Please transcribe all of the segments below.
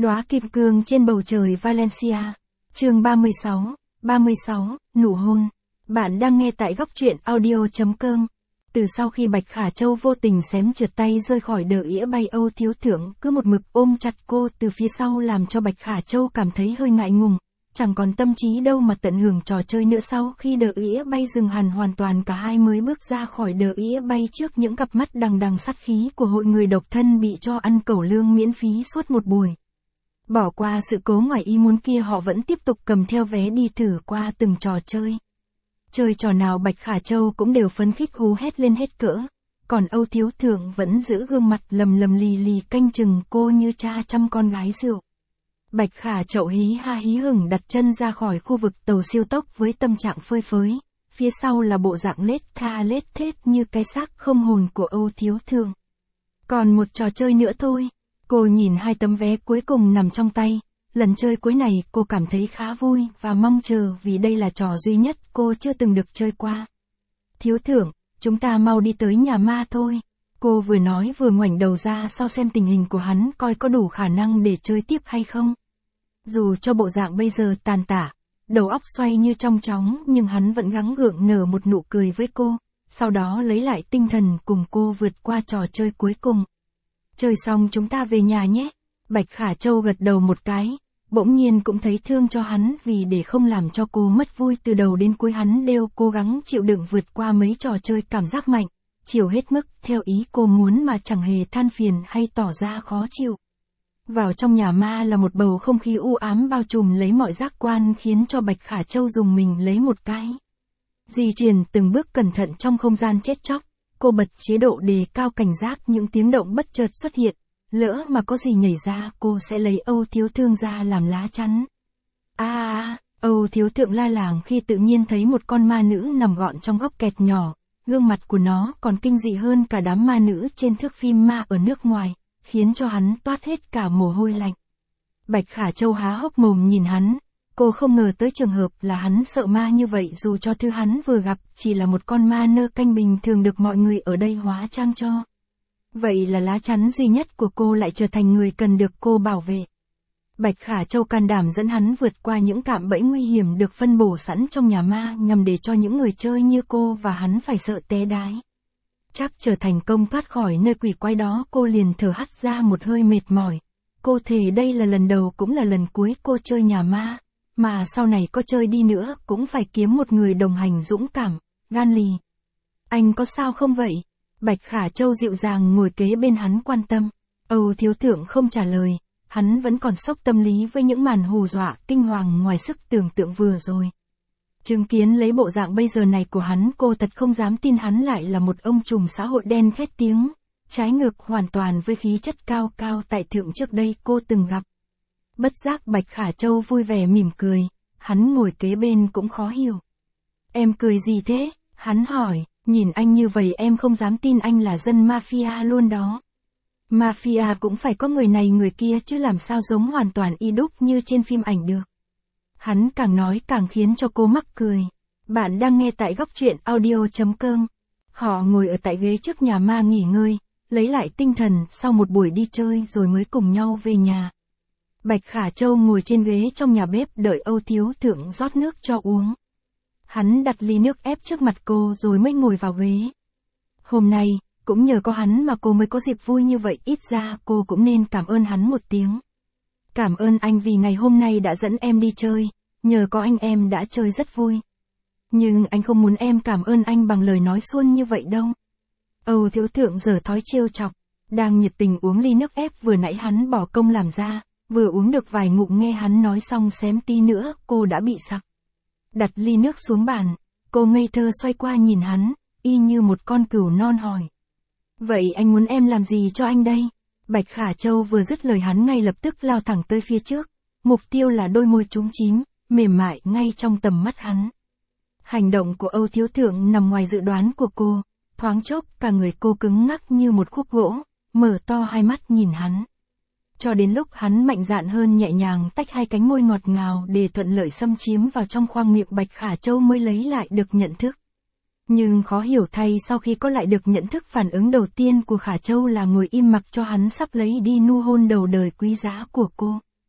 Đóa kim cương trên bầu trời Valencia. Chương 36, nụ hôn. Bạn đang nghe tại góc truyện audio.com. Từ sau khi Bạch Khả Châu vô tình xém trượt tay rơi khỏi đờ ĩa bay, Âu thiếu thượng cứ một mực ôm chặt cô từ phía sau làm cho Bạch Khả Châu cảm thấy hơi ngại ngùng, chẳng còn tâm trí đâu mà tận hưởng trò chơi nữa. Sau khi đờ ĩa bay dừng hẳn hoàn toàn, cả hai mới bước ra khỏi đờ ĩa bay trước những cặp mắt đằng đằng sát khí của hội người độc thân bị cho ăn cẩu lương miễn phí suốt một buổi. Bỏ qua sự cố ngoài ý muốn kia, họ vẫn tiếp tục cầm theo vé đi thử qua từng trò chơi. Chơi trò nào Bạch Khả Châu cũng đều phấn khích hú hét lên hết cỡ, còn Âu thiếu thượng vẫn giữ gương mặt lầm lầm lì lì canh chừng cô như cha chăm con gái rượu. Bạch Khả Châu hí ha hí hửng đặt chân ra khỏi khu vực tàu siêu tốc với tâm trạng phơi phới, phía sau là bộ dạng lết tha lết thết như cái xác không hồn của Âu thiếu thượng. Còn một trò chơi nữa thôi. Cô nhìn hai tấm vé cuối cùng nằm trong tay, lần chơi cuối này cô cảm thấy khá vui và mong chờ vì đây là trò duy nhất cô chưa từng được chơi qua. Thiếu thượng, chúng ta mau đi tới nhà ma thôi. Cô vừa nói vừa ngoảnh đầu ra sau xem tình hình của hắn coi có đủ khả năng để chơi tiếp hay không. Dù cho bộ dạng bây giờ tàn tả, đầu óc xoay như trong chóng nhưng hắn vẫn gắng gượng nở một nụ cười với cô, sau đó lấy lại tinh thần cùng cô vượt qua trò chơi cuối cùng. Chơi xong chúng ta về nhà nhé. Bạch Khả Châu gật đầu một cái, bỗng nhiên cũng thấy thương cho hắn vì để không làm cho cô mất vui từ đầu đến cuối hắn đều cố gắng chịu đựng vượt qua mấy trò chơi cảm giác mạnh, chiều hết mức theo ý cô muốn mà chẳng hề than phiền hay tỏ ra khó chịu. Vào trong nhà ma là một bầu không khí u ám bao trùm lấy mọi giác quan khiến cho Bạch Khả Châu rùng mình lấy một cái. Di chuyển từng bước cẩn thận trong không gian chết chóc. Cô bật chế độ đề cao cảnh giác những tiếng động bất chợt xuất hiện, lỡ mà có gì nhảy ra cô sẽ lấy Âu thiếu thương ra làm lá chắn. Âu thiếu thượng la làng khi tự nhiên thấy một con ma nữ nằm gọn trong góc kẹt nhỏ, gương mặt của nó còn kinh dị hơn cả đám ma nữ trên thước phim ma ở nước ngoài, khiến cho hắn toát hết cả mồ hôi lạnh. Bạch Khả Châu há hốc mồm nhìn hắn. Cô không ngờ tới trường hợp là hắn sợ ma như vậy dù cho thứ hắn vừa gặp chỉ là một con ma nơ canh bình thường được mọi người ở đây hóa trang cho. Vậy là lá chắn duy nhất của cô lại trở thành người cần được cô bảo vệ. Bạch Khả Châu can đảm dẫn hắn vượt qua những cạm bẫy nguy hiểm được phân bổ sẵn trong nhà ma nhằm để cho những người chơi như cô và hắn phải sợ té đái. Chắc chờ thành công thoát khỏi nơi quỷ quái đó cô liền thở hắt ra một hơi mệt mỏi. Cô thề đây là lần đầu cũng là lần cuối cô chơi nhà ma. Mà sau này có chơi đi nữa cũng phải kiếm một người đồng hành dũng cảm, gan lì. Anh có sao không vậy? Bạch Khả Châu dịu dàng ngồi kế bên hắn quan tâm. Âu thiếu thượng không trả lời, hắn vẫn còn sốc tâm lý với những màn hù dọa kinh hoàng ngoài sức tưởng tượng vừa rồi. Chứng kiến lấy bộ dạng bây giờ này của hắn, cô thật không dám tin hắn lại là một ông trùm xã hội đen khét tiếng, trái ngược hoàn toàn với khí chất cao cao tại thượng trước đây cô từng gặp. Bất giác Bạch Khả Châu vui vẻ mỉm cười, hắn ngồi kế bên cũng khó hiểu. Em cười gì thế? Hắn hỏi, nhìn anh như vậy em không dám tin anh là dân mafia luôn đó. Mafia cũng phải có người này người kia chứ làm sao giống hoàn toàn y đúc như trên phim ảnh được. Hắn càng nói càng khiến cho cô mắc cười. Bạn đang nghe tại góc truyện audio.com. Họ ngồi ở tại ghế trước nhà ma nghỉ ngơi, lấy lại tinh thần sau một buổi đi chơi rồi mới cùng nhau về nhà. Bạch Khả Châu ngồi trên ghế trong nhà bếp đợi Âu thiếu thượng rót nước cho uống. Hắn đặt ly nước ép trước mặt cô rồi mới ngồi vào ghế. Hôm nay, cũng nhờ có hắn mà cô mới có dịp vui như vậy, ít ra cô cũng nên cảm ơn hắn một tiếng. Cảm ơn anh vì ngày hôm nay đã dẫn em đi chơi, nhờ có anh em đã chơi rất vui. Nhưng anh không muốn em cảm ơn anh bằng lời nói suông như vậy đâu. Âu thiếu thượng giở thói trêu chọc, đang nhiệt tình uống ly nước ép vừa nãy hắn bỏ công làm ra. Vừa uống được vài ngụm nghe hắn nói xong xém tí nữa cô đã bị sặc. Đặt ly nước xuống bàn, cô ngây thơ xoay qua nhìn hắn, y như một con cừu non hỏi. Vậy anh muốn em làm gì cho anh đây? Bạch Khả Châu vừa dứt lời hắn ngay lập tức lao thẳng tới phía trước, mục tiêu là đôi môi trúng chím, mềm mại ngay trong tầm mắt hắn. Hành động của Âu thiếu thượng nằm ngoài dự đoán của cô, thoáng chốc cả người cô cứng ngắc như một khúc gỗ, mở to hai mắt nhìn hắn. Cho đến lúc hắn mạnh dạn hơn nhẹ nhàng tách hai cánh môi ngọt ngào để thuận lợi xâm chiếm vào trong khoang miệng, Bạch Khả Châu mới lấy lại được nhận thức. Nhưng khó hiểu thay sau khi có lại được nhận thức, phản ứng đầu tiên của Khả Châu là ngồi im mặc cho hắn sắp lấy đi nụ hôn đầu đời quý giá của cô.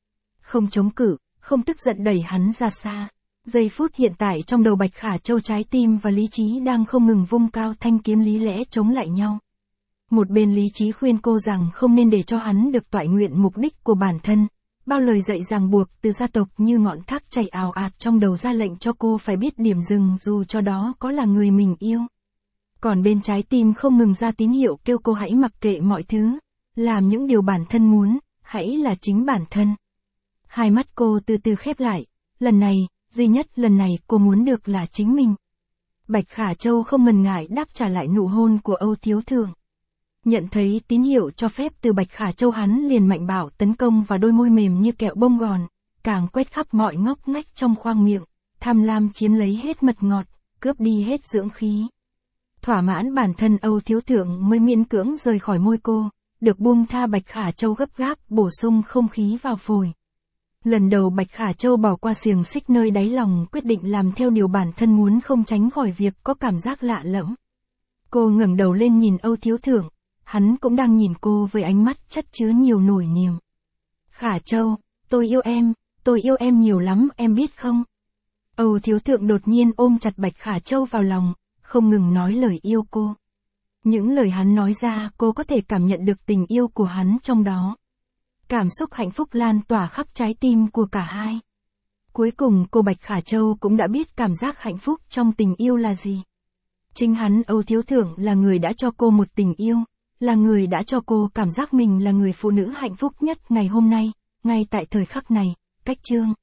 không chống cự, không tức giận đẩy hắn ra xa. Giây phút hiện tại trong đầu Bạch Khả Châu trái tim và lý trí đang không ngừng vung cao thanh kiếm lý lẽ chống lại nhau. Một bên lý trí khuyên cô rằng không nên để cho hắn được toại nguyện mục đích của bản thân. Bao lời dạy ràng buộc từ gia tộc như ngọn thác chảy ào ạt trong đầu ra lệnh cho cô phải biết điểm dừng dù cho đó có là người mình yêu. Còn bên trái tim không ngừng ra tín hiệu kêu cô hãy mặc kệ mọi thứ, làm những điều bản thân muốn, hãy là chính bản thân. Hai mắt cô từ từ khép lại, lần này, duy nhất lần này cô muốn được là chính mình. Bạch Khả Châu không ngần ngại đáp trả lại nụ hôn của Âu Thiếu Thượng. Nhận thấy tín hiệu cho phép từ Bạch Khả Châu hắn liền mạnh bạo tấn công vào đôi môi mềm như kẹo bông gòn, càng quét khắp mọi ngóc ngách trong khoang miệng, tham lam chiếm lấy hết mật ngọt, cướp đi hết dưỡng khí. Thỏa mãn bản thân Âu Thiếu Thượng mới miễn cưỡng rời khỏi môi cô, được buông tha Bạch Khả Châu gấp gáp bổ sung không khí vào phổi. Lần đầu Bạch Khả Châu bỏ qua xiềng xích nơi đáy lòng quyết định làm theo điều bản thân muốn không tránh khỏi việc có cảm giác lạ lẫm. Cô ngẩng đầu lên nhìn Âu Thiếu Thượng, hắn cũng đang nhìn cô với ánh mắt chất chứa nhiều nổi niềm. Khả Châu, tôi yêu em nhiều lắm em biết không? Âu Thiếu Thượng đột nhiên ôm chặt Bạch Khả Châu vào lòng, không ngừng nói lời yêu cô. Những lời hắn nói ra cô có thể cảm nhận được tình yêu của hắn trong đó. Cảm xúc hạnh phúc lan tỏa khắp trái tim của cả hai. Cuối cùng cô Bạch Khả Châu cũng đã biết cảm giác hạnh phúc trong tình yêu là gì. Chính hắn Âu Thiếu Thượng là người đã cho cô một tình yêu, là người đã cho cô cảm giác mình là người phụ nữ hạnh phúc nhất ngày hôm nay, ngay tại thời khắc này. Cách chương